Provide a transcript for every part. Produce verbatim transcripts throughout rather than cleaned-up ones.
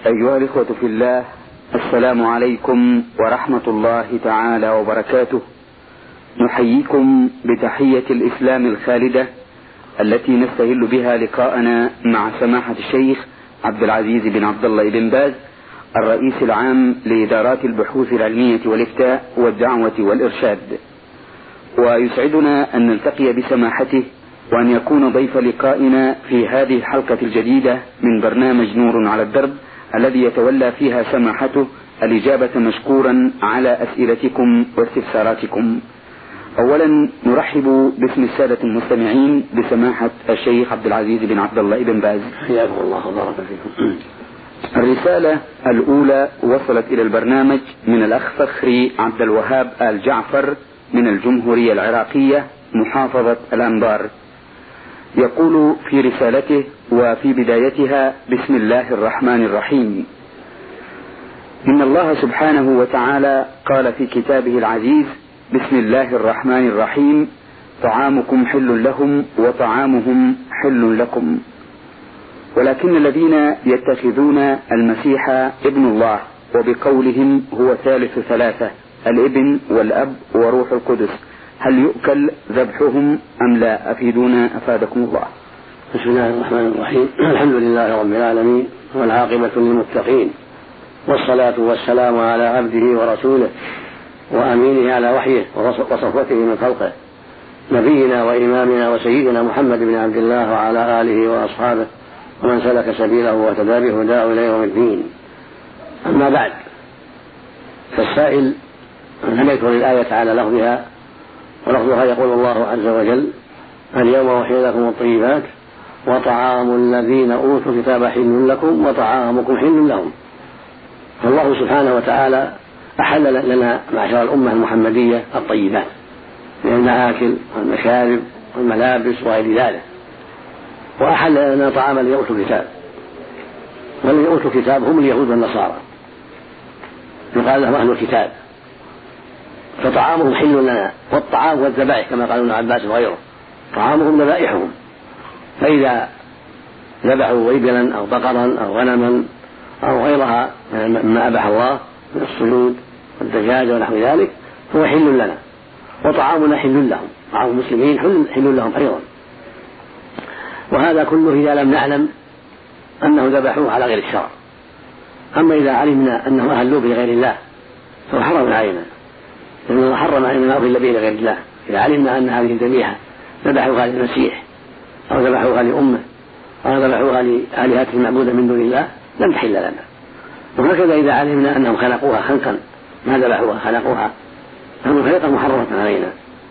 أيها الإخوة في الله، السلام عليكم ورحمة الله تعالى وبركاته. نحييكم بتحية الإسلام الخالدة التي نستهل بها لقاءنا مع سماحة الشيخ عبد العزيز بن عبد الله بن باز، الرئيس العام لإدارات البحوث العلمية والإفتاء والدعوة والإرشاد. ويسعدنا أن نلتقي بسماحته وأن يكون ضيف لقائنا في هذه الحلقة الجديدة من برنامج نور على الدرب، الذي يتولى فيها سماحته الإجابة مشكورا على أسئلتكم واستفساراتكم. أولا نرحب باسم السادة المستمعين بسماحة الشيخ عبد العزيز بن عبد الله بن باز. حياكم الله وبارك فيكم. الرسالة الأولى وصلت إلى البرنامج من الأخ فخري عبد الوهاب آل جعفر من الجمهورية العراقية محافظة الأنبار. يقول في رسالته وفي بدايتها: بسم الله الرحمن الرحيم. إن الله سبحانه وتعالى قال في كتابه العزيز: بسم الله الرحمن الرحيم، طعامكم حل لهم وطعامهم حل لكم. ولكن الذين يتخذون المسيح ابن الله وبقولهم هو ثالث ثلاثة، الابن والأب وروح القدس، هل يؤكل ذبحهم أم لا؟ أفيدونا أفادكم الله. بسم الله الرحمن الرحيم. الحمد لله رب العالمين والعاقبة للمتقين، والصلاة والسلام على عبده ورسوله وأمينه على وحيه وصفوته من خلقه، نبينا وإمامنا وسيدنا محمد بن عبد الله وعلى آله وأصحابه ومن سلك سبيله وتبع بهداه إلى يوم الدين. أما بعد، فالسائل لم يذكر الآية على لفظها، ولفظها يقول الله عز وجل: اليوم أحل لكم الطيبات وطعام الذين أوتوا الكتاب حل لكم وطعامكم حل لهم. فالله سبحانه وتعالى أحل لنا معشر الأمة المحمدية الطيبات من المآكل والمشارب والملابس وغير ذلك، وأحل لنا طعام الذين أوتوا الكتاب، والذين أوتوا الكتاب هم اليهود والنصارى، يقال لهم أهل الكتاب، فطعامهم حل لنا. والطعام والذبائح كما قال ابن عباس وغيره، طعامهم ذبائحهم، فإذا ذبحوا إبلا أو بقرا أو غنما أو غيرها مما أباح الله من الصيود والدجاج ونحو ذلك فهو حل لنا، وطعامنا حل لهم، طعام المسلمين حل لهم أيضا. وهذا كله إذا لم نعلم أنه ذبحوه على غير الشرع. أما إذا علمنا أنه أهلوا بغير الله فهو حرم علينا، لأن الله حرم علينا ما أهل به لغير الله. إذا علمنا أن هذه الذبيحة ذبحوها للمسيح أو ذبحوها لأمه أو ذبحوها لآلهة معبودة من دون الله لم تحل لنا. وهكذا إذا علمنا أنهم خلقوها خلقا ما ذبحوها خلقوها فهم خلقا محرمة علينا.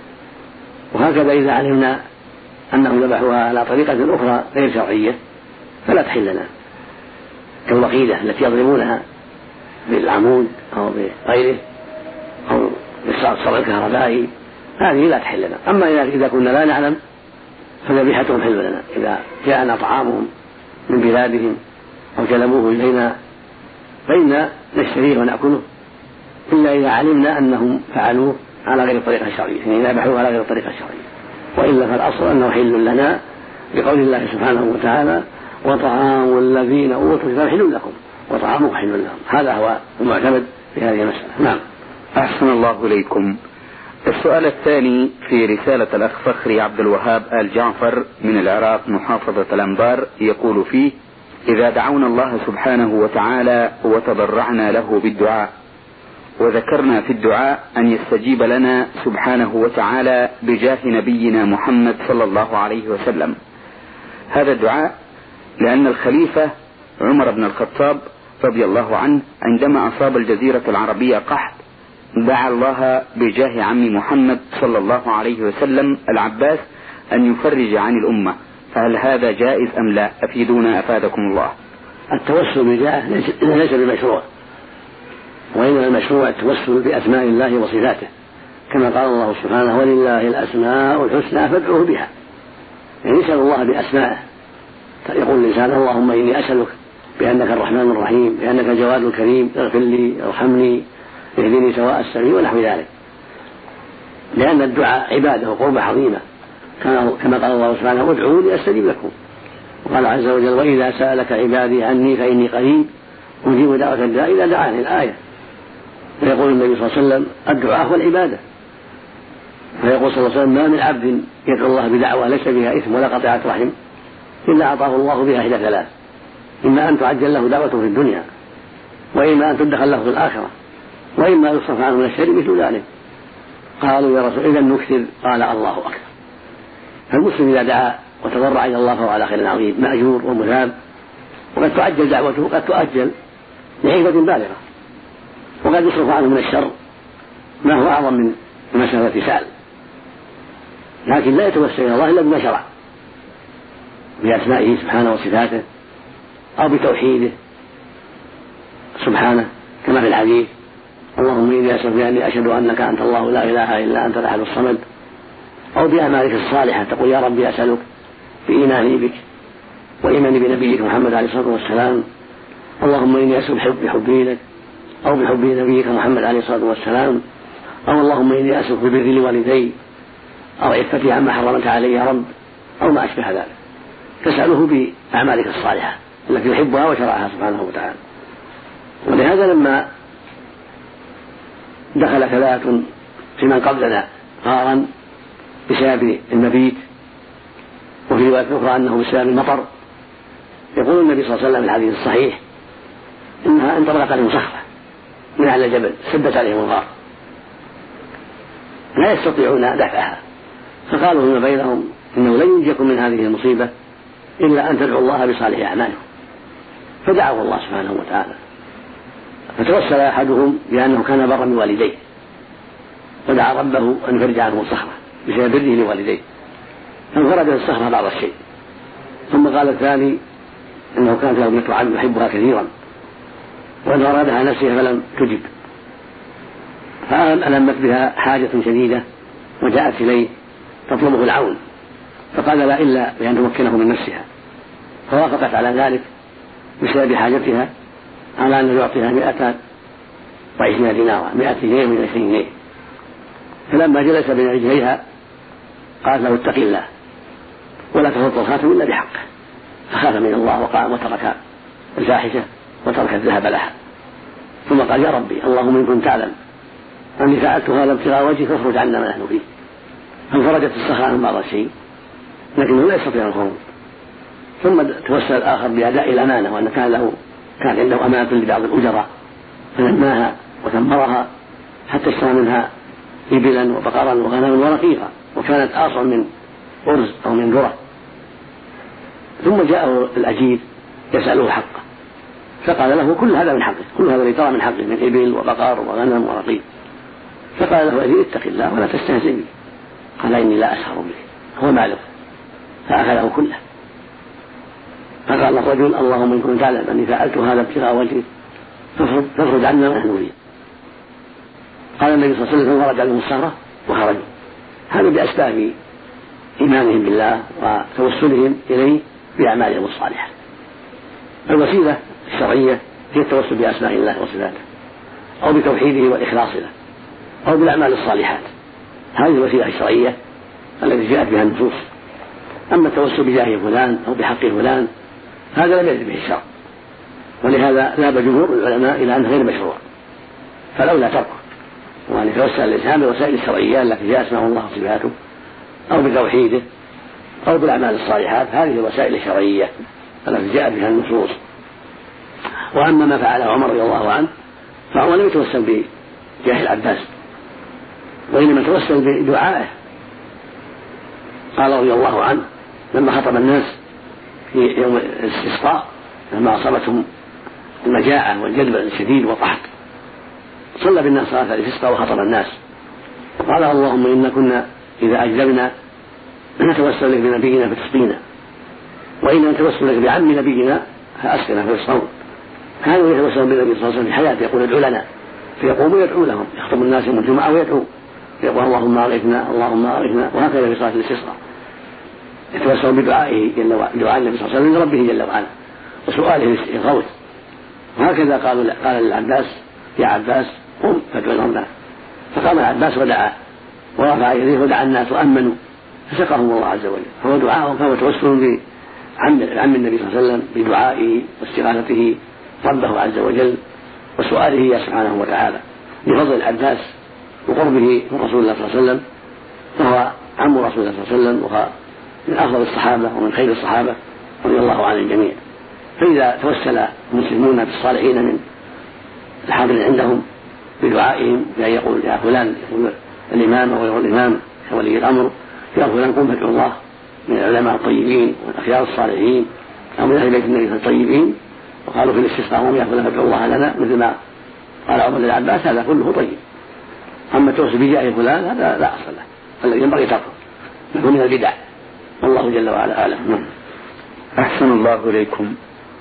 وهكذا إذا علمنا أنهم ذبحوها على طريقة أخرى غير شرعية فلا تحل لنا، كالوقيدة التي يضربونها بالعمود أو بغيره أو بالصرع الكهربائي، هذه لا تحل لنا. أما إذا كنا لا نعلم فذبيحتهم حل لنا. إذا جاءنا طعامهم من بلادهم أو جلبوه إلينا فإنا نشتريه ونأكله، إلا إذا علمنا أنهم فعلوه على غير الطريقة الشرعية، يعني ذبحوه على غير الطريقة الشرعية. وإلا فالأصل أنه حل لنا بقول الله سبحانه وتعالى: وطعام الذين أوتوا الكتاب حل لكم وطعامكم حل لهم. هذا هو المعتمد في هذه المسألة. نعم. أحسن الله إليكم. السؤال الثاني في رسالة الأخ فخري عبد الوهاب آل جعفر من العراق محافظة الأنبار، يقول فيه: إذا دعونا الله سبحانه وتعالى وتضرعنا له بالدعاء وذكرنا في الدعاء أن يستجيب لنا سبحانه وتعالى بجاه نبينا محمد صلى الله عليه وسلم، هذا الدعاء لأن الخليفة عمر بن الخطاب رضي الله عنه عندما أصاب الجزيرة العربية قحط دعا الله بجاه عم محمد صلى الله عليه وسلم العباس أن يفرج عن الأمة، فهل هذا جائز أم لا؟ أفيدونا أفادكم الله. التوسل بجاه ليس بمشروع، وإنما المشروع التوسل بأسماء الله وصفاته، كما قال الله سبحانه: ولله الأسماء الحسنى فادعوه بها. يعني يسأل الله بأسمائه، يقول الإنسان: اللهم إني أسألك بأنك الرحمن الرحيم، بأنك الجواد الكريم، اغفر لي، ارحمني، اهدني سواء السبيل، ونحو ذلك. لأن الدعاء عبادة وقربة عظيمة، كما قال الله سبحانه: ادعوني أستجب لكم. وقال عز وجل: وإذا سألك عبادي عني فإني قريب أجيب دعوة الداعي إذا دعاني، الآية. فيقول النبي صلى الله عليه وسلم الدعاء هو العبادة. فيقول صلى الله عليه وسلم ما من عبد يدعو الله بدعوة ليس بها إثم ولا قطيعة رحم إلا أعطاه الله بها إحدى ثلاث: إما أن تعجل له دعوة في الدنيا، وإما أن تدخل له في الآخرة، وإما يصرف عنه من الشر مثل ذلك. قالوا يا رسول إذا نكثر؟ قال الله أكبر. فالمسلم إذا دعا وتضرع إلى الله فهو على خير عظيم مأجور ومثاب، وقد تعجل دعوته وقد تؤجل لحكمة بالغة، وقد يصرف عنه من الشر ما هو أعظم من مسألة سأل. لكن لا يتوسل إلى الله إلا بما شرع بأسمائه سبحانه وصفاته أو بتوحيده سبحانه كما في الحديث اللهم إني أسألك بأني أشهد أنك أنت الله لا إله إلا أنت الأحد الصمد، أو بأعمالك الصالحة تقول يا ربي أسألك بإيماني بك وإيماني بنبيك محمد عليه الصلاة والسلام، اللهم إني أسألك بحبي لك أو بحب نبيك محمد عليه الصلاة والسلام، أو اللهم إني أسألك ببر لوالدي أو عفتي عما حرمت علي يا رب، أو ما أشبه ذلك. تسأله بأعمالك الصالحة التي يحبها وشرعها سبحانه وتعالى. ولهذا لما دخل ثلاثة في من قبلنا غارا بسبب المبيت، وفي رواية أخرى أنه بسبب المطر، يقول النبي صلى الله عليه وسلم في الحديث الصحيح إنها انطبقت عليهم صخرة من أعلى الجبل سدت عليهم الغار لا يستطيعون دفعها، فقالوا فيما بينهم إنه لن ينجيكم من هذه المصيبة إلا أن تدعوا الله بصالح أعمالكم، فدعوا الله سبحانه وتعالى. فتوسل أحدهم بأنه كان برا بوالديه ودعا ربه أن يفرج عنه الصخرة بسبب بره لوالديه، فانفرجت الصخرة بعض الشيء. ثم قال الثاني إنه كانت له ابنة عم يحبها كثيرا وأن أرادها نفسها فلم تجب، فألمت بها حاجة شديدة وجاءت إليه تطلبه العون، فقال لا إلا بأن تمكنه من نفسها، فوافقت على ذلك بسبب حاجتها على أن يعطيها مئة وعشرين دينارا، مئة جنيه من عشرين جنيه. فلما جلس بين رجليها قال له اتق الله ولا تفض الخاتم إلا بحقه، فخاف من الله وقام وترك الفاحشة وترك الذهب لها. ثم قال يا ربي اللهم إن كنت تعلم أني فعلت هذا ابتغاء وجهك فاخرج عنا ما نحن فيه. فانفرجت الصخرة عن بعض الشيء لكنه لا يستطيع الخروج. ثم توسل الآخر بأداء الأمانة، وأن كان له كان عنده أمانة لبعض الأجراء فنماها وثمرها حتى اشترى منها إبلا وبقرا وغنما ورقيقا، وكانت أصل من أرز أو من ذرة. ثم جاءه الأجير يسأله حقه، فقال له كل هذا من حقه، كل هذا اللي ترى من حقه من إبل وبقر وغنم ورقيق. فقال له الأجير اتق الله ولا تستهزئ بي. قال إني لا أسخر به، هو ماله، فأخذه كله. فقال الرجل اللهم إن كنت تعلم أني فعلت هذا ابتغاء وجهك فافرج عنا ما نحن فيه. قال النبي صلى الله عليه وسلم فرج عنهم الصخرة وخرجوا. هذا بأسباب إيمانهم بالله وتوسلهم إليه بأعمالهم الصالحة. الوسيلة الشرعية هي التوسل بأسماء الله وصفاته أو بتوحيده والإخلاص له أو بالأعمال الصالحات، هذه الوسيلة الشرعية التي جاءت بها النصوص. أما التوسل بجاه فلان أو بحق فلان هذا لم يرد به الشرع، ولهذا ذهب جمهور العلماء إلى أنه غير مشروع، فلولا تركه، وأن يتوسل الإنسان بالوسائل الشرعية التي جاء اسمه الله وصفاته أو بتوحيده أو بالأعمال الصالحات، هذه الوسائل الشرعية التي جاء بها النصوص. وأما ما فعله عمر رضي الله عنه فهو لم يتوسل بجاه العباس، وإنما توسل بدعائه. قال رضي الله عنه لما خطب الناس في يوم الاستسقاء لما أصابتهم المجاعة والجدب الشديد والقحط، صلى بالناس صلاة الاستسقاء وخطب الناس قال اللهم إنا كنا إذا أجلبنا نتوسل لك بنبينا فتسقينا، وإن نتوسل لك بعم نبينا فأسقنا فيسقون. كانوا يتوسلون بالنبي صلى الله عليه وسلم في حياته يقول ادعو لنا، فيقوم ويدعو لهم، يخطب الناس يوم الجمعة ويدعو يقول اللهم أغثنا اللهم أغثنا، وهكذا في صلاة الاستسقاء يتوسل بدعائه جل وعلا، دعاء النبي صلى الله عليه وسلم لربه جل وعلا وسؤاله الغوث. وهكذا قال قال للعباس يا عباس قم فادعو لنا، فقام العباس ودعا ورفع يديه ودعا الناس وأمنوا فسقهم الله عز وجل. فهو دعاء فهو توسل بعم النبي صلى الله عليه وسلم بدعائه واستغاثته ربه عز وجل وسؤاله إياه سبحانه وتعالى بفضل العباس وقربه من رسول الله صلى الله عليه وسلم، فهو عم رسول الله صلى الله عليه وسلم وهو من أفضل الصحابة ومن خير الصحابة رضي الله عن الجميع. فإذا توسل المسلمون بالصالحين من الحاضر عندهم بدعائهم بأن يقول يا فلان، يقول الإمام أو يقول الإمام ولي الأمر، يا فلان قم فادعو الله من العلماء الطيبين والأخيار الصالحين أو من أهل بيت النبي الطيبين، وقالوا في الاستسقاء يا فلان فادعو الله لنا مثل ما قال عمر للعباس، هذا كله طيب. أما التوسل بجاه فلان هذا لا أصل له، الذي ينبغي تركه يكون من البدع، والله جل وعلا أعلم. أحسن الله إليكم.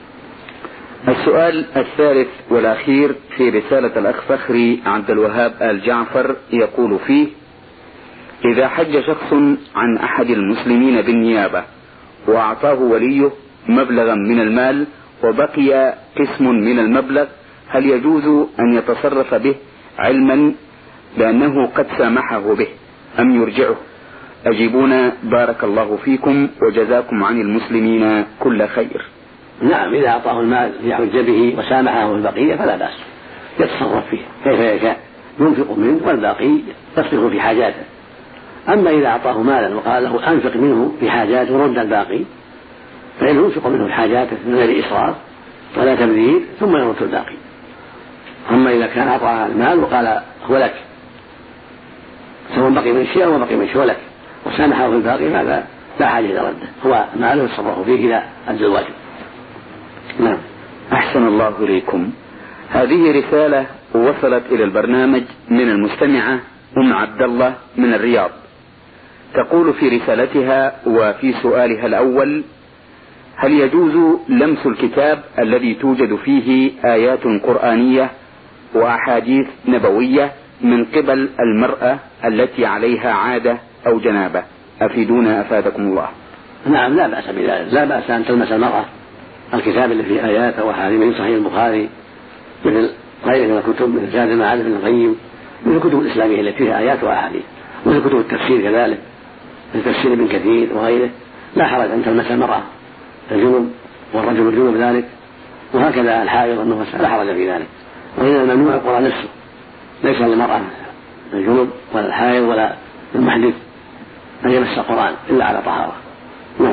السؤال الثالث والأخير في رسالة الأخ فخري عبد الوهاب آل جعفر، يقول فيه: إذا حج شخص عن أحد المسلمين بالنيابة وأعطاه وليه مبلغا من المال وبقي قسم من المبلغ، هل يجوز أن يتصرف به علما بأنه قد سامحه به أم يرجعه؟ أجيبونا بارك الله فيكم وجزاكم عن المسلمين كل خير. نعم، إذا أعطاه المال ليحج به وسامحه البقية فلا بأس، يتصرف فيه كيف يشاء، ينفق منه والباقي يصرف في حاجاته. أما إذا أعطاه مالا وقال له أنفق منه في حاجاته ورد الباقي، فإنه ينفق منه في حاجاته من غير إسراف ولا تبذير ثم يرد الباقي. أما إذا كان أعطاه المال وقال هو لك سواء بقي من شيء أو بقي من شيء لك وسامحه في الباقي، هذا لا حاجة إلى رده، هو ماله يتصرف فيه إلى أدى الواجب. نعم. أحسن الله إليكم. هذه رسالة وصلت إلى البرنامج من المستمعة أم عبد الله من الرياض، تقول في رسالتها وفي سؤالها الأول: هل يجوز لمس الكتاب الذي توجد فيه آيات قرآنية وأحاديث نبوية من قبل المرأة التي عليها عادة أو جنابة؟ أفيدونا أفادكم الله. نعم، لا بأس بذلك، لا بأس أن تلمس المرأة الكتاب اللي فيه آيات أو أحاديث من صحيح البخاري مثل غيره من الكتب، مثل زاد المعاد بن القيم، مثل الكتب الإسلامية التي فيها آيات وأحاديث، مثل كتب التفسير كذلك مثل تفسير ابن كثير وغيره، لا حرج أن تلمس المرأة الجنب والرجل الجنب ذلك، وهكذا الحائض والنفس لا حرج في ذلك. وإنما ممنوع القرآن نفسه، ليس للمرأة الجنب ولا الحائض ولا المحدث أن يمس القرآن إلا على طهارة. نعم.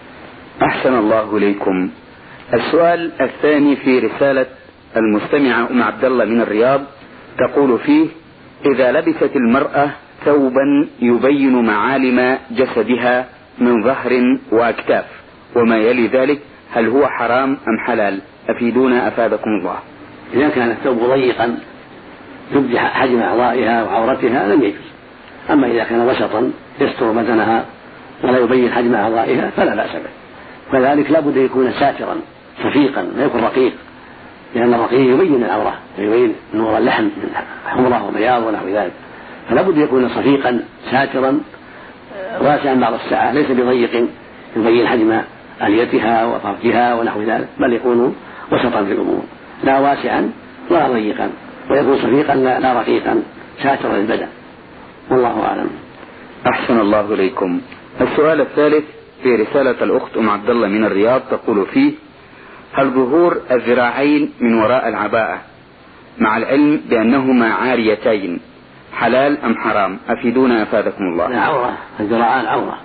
أحسن الله إليكم. السؤال الثاني في رسالة المستمعة أم عبد الله من الرياض، تقول فيه: إذا لبست المرأة ثوبا يبين معالم جسدها من ظهر وأكتاف وما يلي ذلك، هل هو حرام أم حلال؟ أفيدونا أفادكم الله. إذا كان الثوب ضيقا يبدي حجم أعضائها وعورتها لم يجوز، أما إذا كان وسطا يستر بدنها ولا يبين حجم أعضائها فلا بأس به. كذلك لا بد يكون ساترا صفيقا، لا يكون رقيق، لأن الرقيق يبين العورة ويبين نور اللحم من حمرة وبياض ونحو ذلك، فلا بد يكون صفيقا ساترا واسعا بعض الساعة، ليس بضيق يبين حجم أليتها وفرجها ونحو ذلك، بل يكون وسطا في الأمور، لا واسعا ولا ضيقا، ويكون صفيقا لا, لا رقيقا ساترا للبدن، والله أعلم. أحسن الله إليكم. السؤال الثالث في رسالة الأخت أم عبد الله من الرياض، تقول فيه: هل ظهور الذراعين من وراء العباءة مع العلم بأنهما عاريتين حلال أم حرام؟ أفيدونا أفادكم الله. عورة، الذراعان عورة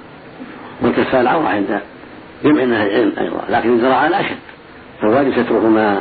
والكفان عورة عند جمع من العلم أيضا، لكن الذراعان أشد، فالواجب سترهما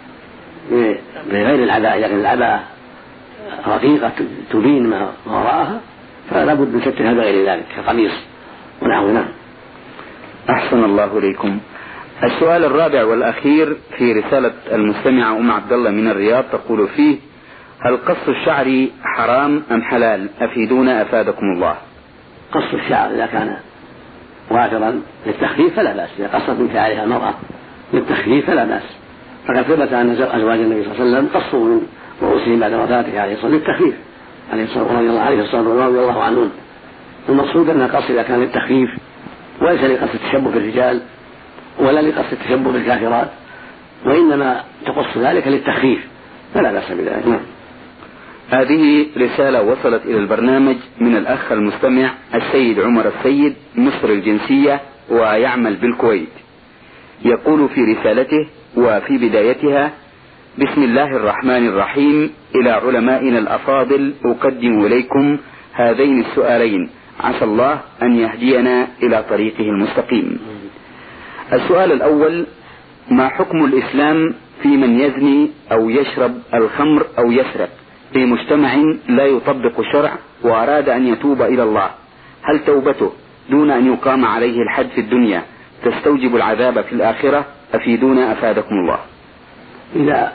بغير العباءة. لكن العباءة رقيقة تبين ما وراءها فلا بد من سترها بغير ذلك كقميص ونحو. نعم. أحسن الله إليكم. السؤال الرابع والأخير في رسالة المستمعة أم عبد الله من الرياض، تقول فيه: هل قص الشعر حرام أم حلال؟ أفيدونا أفادكم الله. قص الشعر إذا كان وافرا للتخفيف فلا بأس، إذا قصت من شعرها المرأة للتخفيف فلا بأس، فقد ثبت أن أزواج النبي صلى الله عليه وسلم قصوا من رؤوسهم بعد وفاته عليه الصلاة والسلام للتخفيف عليه الصلاة والسلام رضي الله عنهم. المقصود أن القص إذا كان للتخفيف وليس لقصد التشبه بالرجال ولا لقصد التشبه بالكافرات، وإنما تقص ذلك للتخفيف فلا بأس بذلك. نعم. هذه رسالة وصلت إلى البرنامج من الأخ المستمع السيد عمر السيد، مصري الجنسية ويعمل بالكويت، يقول في رسالته: وفي بدايتها: بسم الله الرحمن الرحيم. إلى علمائنا الأفاضل أقدم إليكم هذين السؤالين، عسى الله أن يهدينا إلى طريقه المستقيم. السؤال الأول: ما حكم الإسلام في من يزني أو يشرب الخمر أو يسرق في مجتمع لا يطبق الشرع وأراد أن يتوب إلى الله؟ هل توبته دون أن يقام عليه الحد في الدنيا تستوجب العذاب في الآخرة؟ أفيدونا أفادكم الله. إذا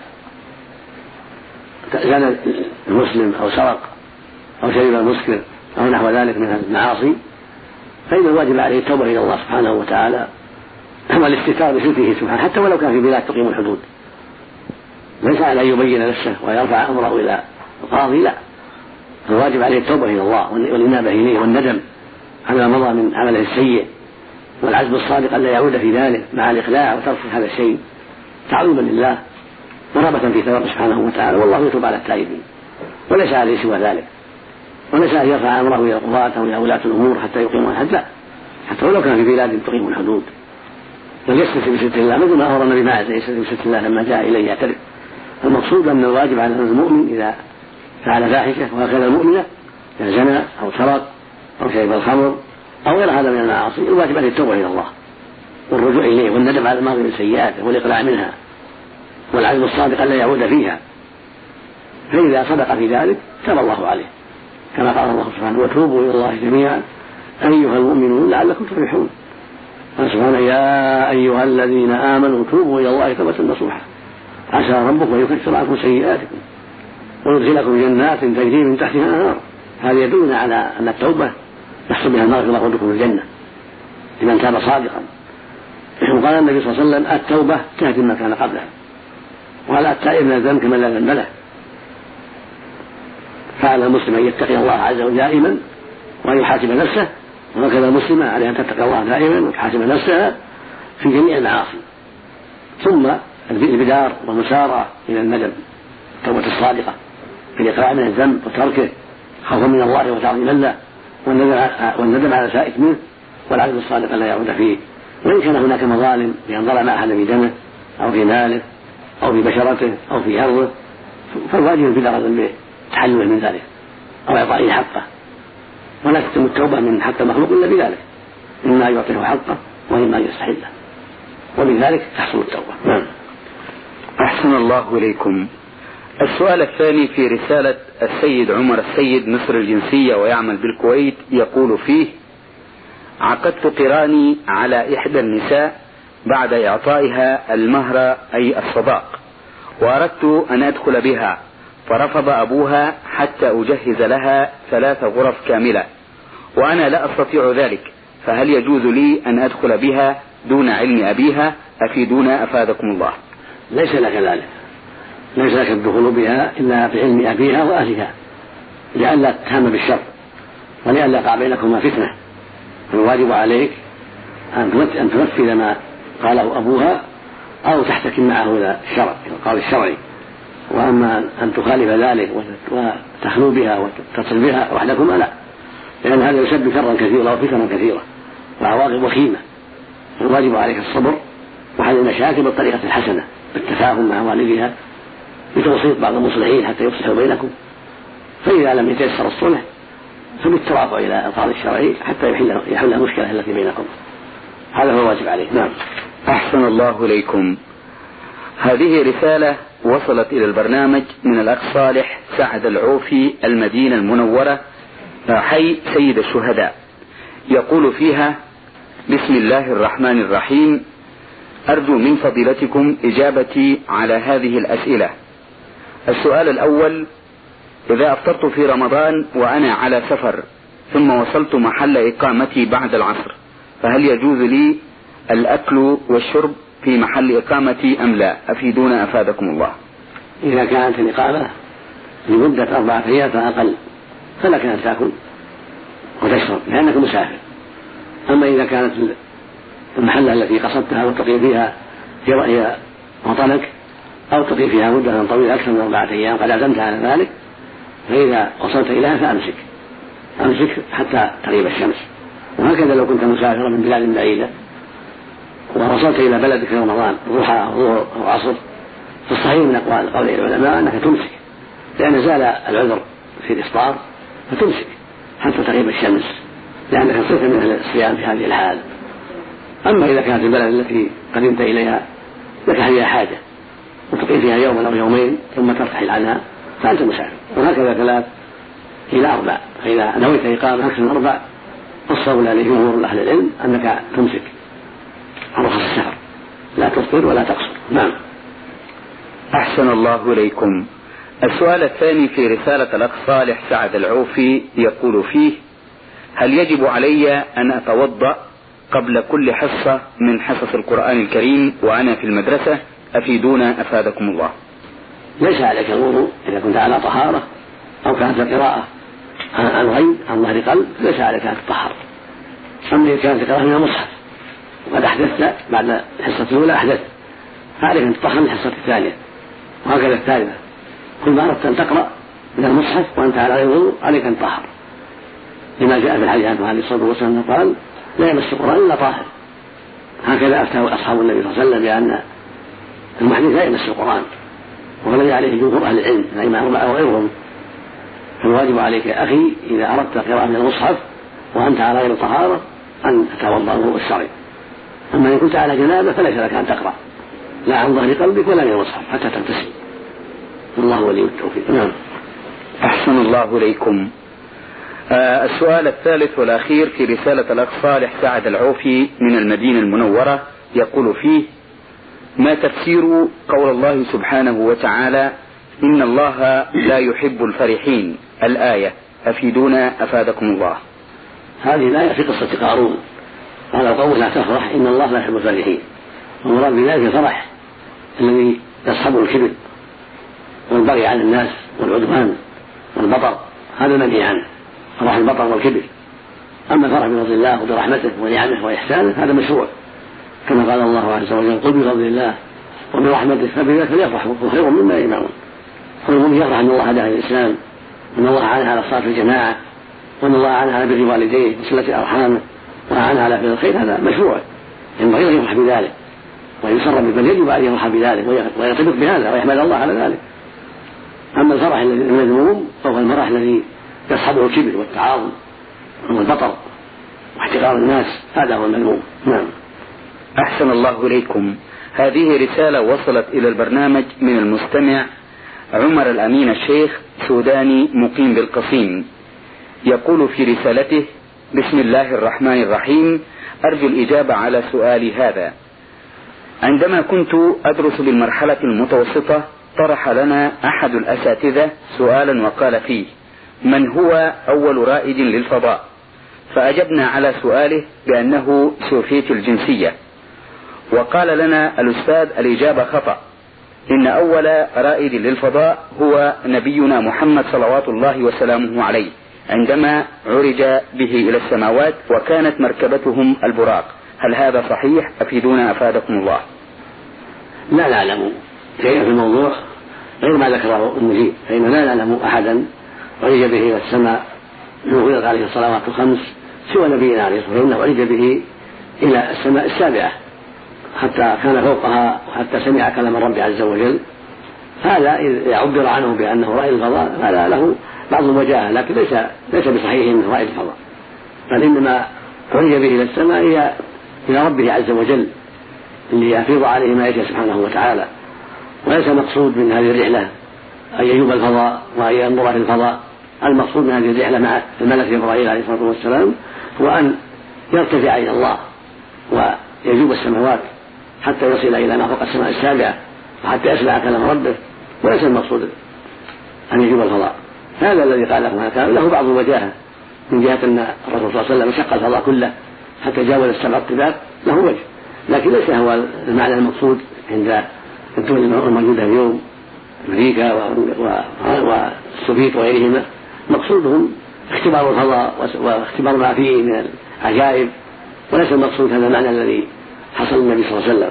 زنى المسلم أو سرق أو شرب المسكر أو نحو ذلك من المعاصي فإن الواجب عليه التوبة إلى الله سبحانه وتعالى والاستتار بستره سبحانه، حتى ولو كان في بلاد تقيم الحدود. ليس على أن يبين نفسه ويرفع أمره إلى القاضي، لا، الواجب عليه التوبة إلى الله والإنابة إليه والندم على ما مضى من عمله السيء والعزم الصادق أن لا يعود في ذلك مع الإقلاع وترك هذا الشيء تعظيما لله ورغبة في ثوابه سبحانه وتعالى، والله يتوب على التائبين وليس عليه سوى ذلك. وليس أن يرفع أمره إلى القضاة أو إلى ولاة الأمور حتى يقيموا الحد، لا، حتى ولو كان في بلاد تقيم الحدود بل يستتر بستر الله مثل ما أمر النبي معه يستتر بستر الله لما جاء إليه يعترف. المقصود أن الواجب على المؤمن إذا فعل فاحشة وأخذ المؤمنة إذا زنى أو سرق أو شرب الخمر أو غير هذا من المعاصي الواجب عليه التوبة إلى الله والرجوع إليه والندم على الماضي من سيئاته والإقلاع منها والعزم الصادق أن لا يعود فيها، فإذا صدق في ذلك تاب الله عليه كما قال الله سبحانه: وتوبوا إلى الله جميعا أيها المؤمنون لعلكم تفلحون. قال سبحانه: يا أيها الذين آمنوا توبوا إلى الله توبة نصوحا عسى ربكم أن يكفر عنكم سيئاتكم ويدخلكم جنات تجري من تحتها الأنهار. هذا يدلنا على أن التوبة يحصل بها المغفرة ودخول الجنة لمن تاب صادقا. وقال النبي صلى الله عليه وسلم: التوبة تهدم ما كان قبلها، ولا التائب من الذنب كمن لا ذنب له. فعلى المسلم أن يتقي الله عز وجل دائما وأن يحاسب نفسه، وهكذا المسلمة عليها أن تتقي الله دائما وتحاسب نفسها في جميع المعاصي. ثم البدار والمسارعة إلى الندم، التوبة الصادقة في الإقلاع من الذنب وتركه خوفا من الله وتعظيما له، والندم على سائق منه والعزم الصادق لا يعود فيه. وإن كان هناك مظالم بأن ظلم أحدا في دمه أو في ماله أو في بشرته أو في أرضه فالواجب البدار ذنبه تحلله من ذلك أو إعطائه حقه، ولا تتم التوبة من حق المخلوق إلا بذلك، إما يعطيه حقه وإما يستحله، وبذلك تحصل التوبة. نعم. أحسن الله إليكم. السؤال الثاني في رسالة السيد عمر السيد مصر الجنسية ويعمل بالكويت، يقول فيه: عقدت قراني على إحدى النساء بعد إعطائها المهر أي الصداق، وأردت أن أدخل بها فرفض أبوها حتى أجهز لها ثلاث غرف كاملة، وأنا لا أستطيع ذلك، فهل يجوز لي أن أدخل بها دون علم أبيها؟ أفيدونا أفادكم الله. ليس لك ذلك، ليس لك الدخول بها إلا بعلم أبيها وأهلها، لئلا تتهم بالشر ولئلا يقع بينكما فتنة. فالواجب عليك أن تنفذ ما قاله أبوها أو تحتكم معه إلى الشرع القول الشرعي. وأما أن تخالف ذلك وتخلو بها وتصل بها وحدكما لا، لأن هذا يسبب شرا كثيرا وفتنا كثيرة وعواقب وخيمة. الواجب عليك الصبر وحل المشاكل بالطريقة الحسنة بالتفاهم مع والدها بتوسيط بعض المصلحين حتى يصلحوا بينكم، فإذا لم يتيسر الصلح فبالترافع إلى القاضي الشرعي حتى يحل يحل المشكلة التي بينكم. هذا هو الواجب عليه. نعم. أحسن الله إليكم. هذه رسالة وصلت إلى البرنامج من الأخ صالح سعد العوفي المدينة المنورة حي سيد الشهداء، يقول فيها: بسم الله الرحمن الرحيم، أرجو من فضيلتكم إجابتي على هذه الأسئلة. السؤال الأول: إذا أفطرت في رمضان وأنا على سفر ثم وصلت محل إقامتي بعد العصر، فهل يجوز لي الأكل والشرب في محل إقامتي أم لا؟ أفيدونا أفادكم الله. إذا كانت الإقامة لمدة أربعة أيام فأقل فلك أن تأكل وتشرب لأنك مسافر. أما إذا كانت المحلة التي قصدتها وتقيم فيها هي وطنك أو تقيم فيها مدة طويلة أكثر من أربعة أيام قد عزمت على ذلك، فإذا وصلت إليها فأمسك أمسك حتى تغيب الشمس. وهكذا لو كنت مسافرا من بلاد بعيدة ووصلت إلى بلدك في رمضان ضحى وظهر وعصر، فالصحيح من أقوال قول العلماء أنك تمسك، لأن زال العذر في الإفطار فتمسك حتى تغيب الشمس، لأنك صرت من أهل الصيام في هذه الحال. أما إذا كانت البلد التي قدمت إليها لك فيها حاجة وتقيم فيها يوما أو يومين ثم ترتحل عنها فأنت مسافر، وهكذا ثلاث إلى أربع، فإذا نويت إقامة أكثر من أربع الصول لجمهور أهل العلم أنك تمسك عن رخص السفر، لا تفطر ولا تقصر. نعم. أحسن الله إليكم. السؤال الثاني في رسالة الأخ صالح سعد العوفي يقول فيه: هل يجب علي أن أتوضأ قبل كل حصة من حصص القرآن الكريم وأنا في المدرسة؟ أفيدونا أفادكم الله. ليس عليك الوضوء إذا كنت على طهارة أو كانت القراءة عن غيب عن ظهر قلب، ليس عليك أن تطهر. أما إذا كانت القراءة من المصحف وقد أحدثت بعد الحصة الأولى أحدثت، فعليك أن تطهر من الحصة الثانية وهكذا الثالثة. كل ما أردت أن تقرأ من المصحف وأنت على غير وضوء عليك أن تطهر، لما جاء في الحديث عنه عليه الصلاة والسلام قال: لا يمس القرآن إلا طاهر. هكذا أفتاه أصحاب النبي صلى الله عليه وسلم بأن المحدث لا يمس القرآن، والذي عليه جمهور أهل العلم الأئمة أربعة وغيرهم. فالواجب عليك يا أخي إذا أردت قراءة من المصحف وأنت على غير طهارة أن تتوضأ وضوء الشرعي. أما إن كنت على جنابة فليس لك أن تقرأ لا عن ظهر قلبك ولا من المصحف حتى تغتسل، والله ولي التوفيق. نعم. أحسن الله إليكم. آه السؤال الثالث والأخير في رسالة الأخ صالح سعد العوفي من المدينة المنورة يقول فيه: ما تفسير قول الله سبحانه وتعالى: إن الله لا يحب الفرحين، الآية؟ أفيدونا أفادكم الله. هذه الآية في قصة قارون، قال القوم: لا تفرح إن الله لا يحب الفرحين. والمراد بذلك الفرح الذي يصحبه الكبر والبغي على الناس والعدوان والبطر، هذا منهي عنه، فرح البطر والكبر. أما الفرح بفضل الله وبرحمته ونعمه وإحسانه هذا مشروع، كما قال الله عز وجل: قل بفضل الله وبرحمته فبذلك فليفرحوا هو خير مما يجمعون. فالمؤمن يفرح أن الله هداه الإسلام، وأن الله أعانه على الصلاة في الجماعة، وأن الله أعانه على بر والديه وصلة أرحامه، وأعانه على فعل الخير، هذا مشروع، ينبغي أن يفرح بذلك ويسر بل يجب أن يفرح بذلك ويرتبط بهذا ويحمد الله على ذلك. أما الفرح المذموم فهو الفرح الذي يصحبه الكبر والتعاظم والبطر واحتقار الناس، هذا هو المذموم. نعم. أحسن الله إليكم. هذه رسالة وصلت إلى البرنامج من المستمع عمر الأمين الشيخ سوداني مقيم بالقصيم، يقول في رسالته: بسم الله الرحمن الرحيم، أرجو الإجابة على سؤالي هذا. عندما كنت أدرس بالمرحلة المتوسطة طرح لنا أحد الأساتذة سؤالا وقال فيه: من هو أول رائد للفضاء؟ فأجبنا على سؤاله بأنه سوفيت الجنسية، وقال لنا الأستاذ الإجابة خطأ، إن أول رائد للفضاء هو نبينا محمد صلوات الله وسلامه عليه عندما عرج به إلى السماوات وكانت مركبتهم البراق. هل هذا صحيح؟ أفيدونا أفادكم الله. لا نعلم شيئا في الموضوع غير ما ذكره المجيب، فإن لا نعلم أحدا عرج به إلى السماء نوفلت عليه الصلوات الخمس سوى نبينا عليه الصلاة والسلام، عرج به إلى السماء السابعة حتى كان فوقها وحتى سمع كلام الرب عز وجل. هذا إذا عبر عنه بأنه رائد الفضاء هذا له بعض الوجاهة، لكن ليس ليس بصحيح انه رائد الفضاء، بل انما عرج به الى السماء الى الى ربه عز وجل ليفيض عليه ما يشاء سبحانه وتعالى. وليس المقصود من هذه الرحله ان يجوب الفضاء وان ينظر في الفضاء، المقصود من هذه الرحله مع الملك جبرائيل عليه الصلاه والسلام هو ان يرتفع الى الله ويجوب السماوات حتى يصل الى ما فوق السماء السابعه وحتى يسمع كلام ربه، وليس المقصود ان يجوب الفضاء. هذا الذي قاله ما كان له بعض الوجاهه من جهه ان الرسول صلى الله عليه وسلم شق الفضاء كله حتى جاوز السبع الطباق، له وجه، لكن ليس هو المعنى المقصود عند الدول الموجوده اليوم امريكا والسوفيت وغيرهما. مقصودهم اختبار الفضاء واختبار ما فيه من العجائب، وليس المقصود هذا المعنى الذي حصل النبي صلى الله عليه وسلم.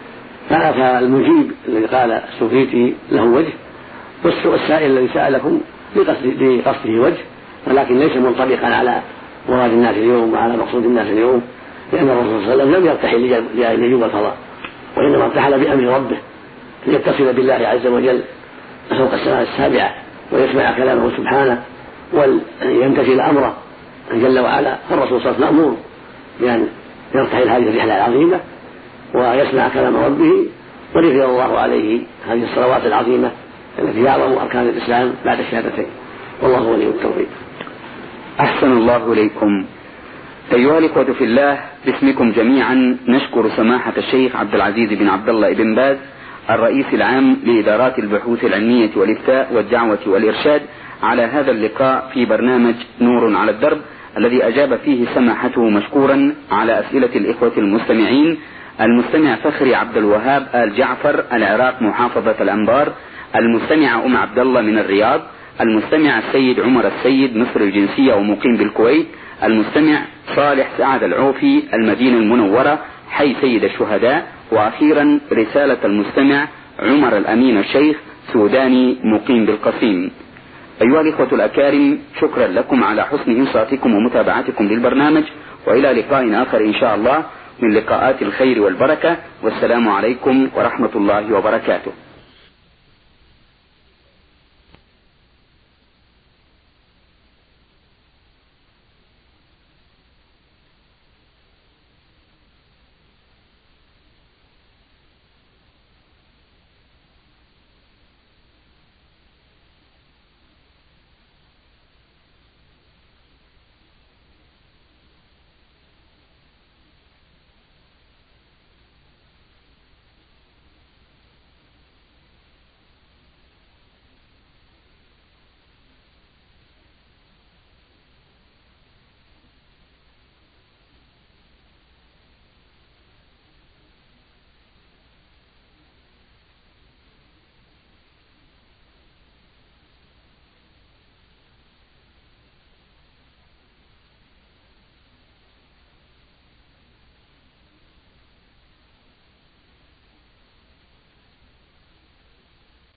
فالمجيب الذي قال السوفيتي له وجه، والسائل الذي سألكم لقصده وجه، ولكن ليس منطبقا على مراد الناس اليوم وعلى مقصود الناس اليوم، لأن الرسول صلى الله عليه وسلم لم يرتحل ليجوب الفضاء، وإنما ارتحل بأمر ربه ليتصل بالله عز وجل فوق السماء السابعة ويسمع كلامه سبحانه ويمتثل أمره جل وعلا. فالرسول صلى الله عليه وسلم مأمور بأن يرتحل هذه الرحلة العظيمة ويسمع كلام ربه وليفرض الله عليه هذه الصلوات العظيمة التي أعظم أركان الإسلام بعد الشهادتين، والله ولي التوفيق. أحسن الله إليكم. أيها الإخوة في الله، باسمكم جميعا نشكر سماحة الشيخ عبد العزيز بن عبد الله بن باز الرئيس العام لإدارات البحوث العلمية والإفتاء والدعوة والإرشاد على هذا اللقاء في برنامج نور على الدرب، الذي أجاب فيه سماحته مشكورا على أسئلة الإخوة المستمعين. المستمع فخري عبد الوهاب آل جعفر، العراق، محافظة الأنبار. المستمع أم عبد الله من الرياض. المستمع السيد عمر السيد، مصر الجنسية ومقيم بالكويت. المستمع صالح سعد العوفي، المدينة المنورة، حي سيد الشهداء. وأخيرا رسالة المستمع عمر الأمين الشيخ، سوداني، مقيم بالقصيم. أيها الإخوة الأكارم، شكرا لكم على حسن إنصاتكم ومتابعتكم للبرنامج، وإلى لقاء آخر إن شاء الله من لقاءات الخير والبركة، والسلام عليكم ورحمة الله وبركاته.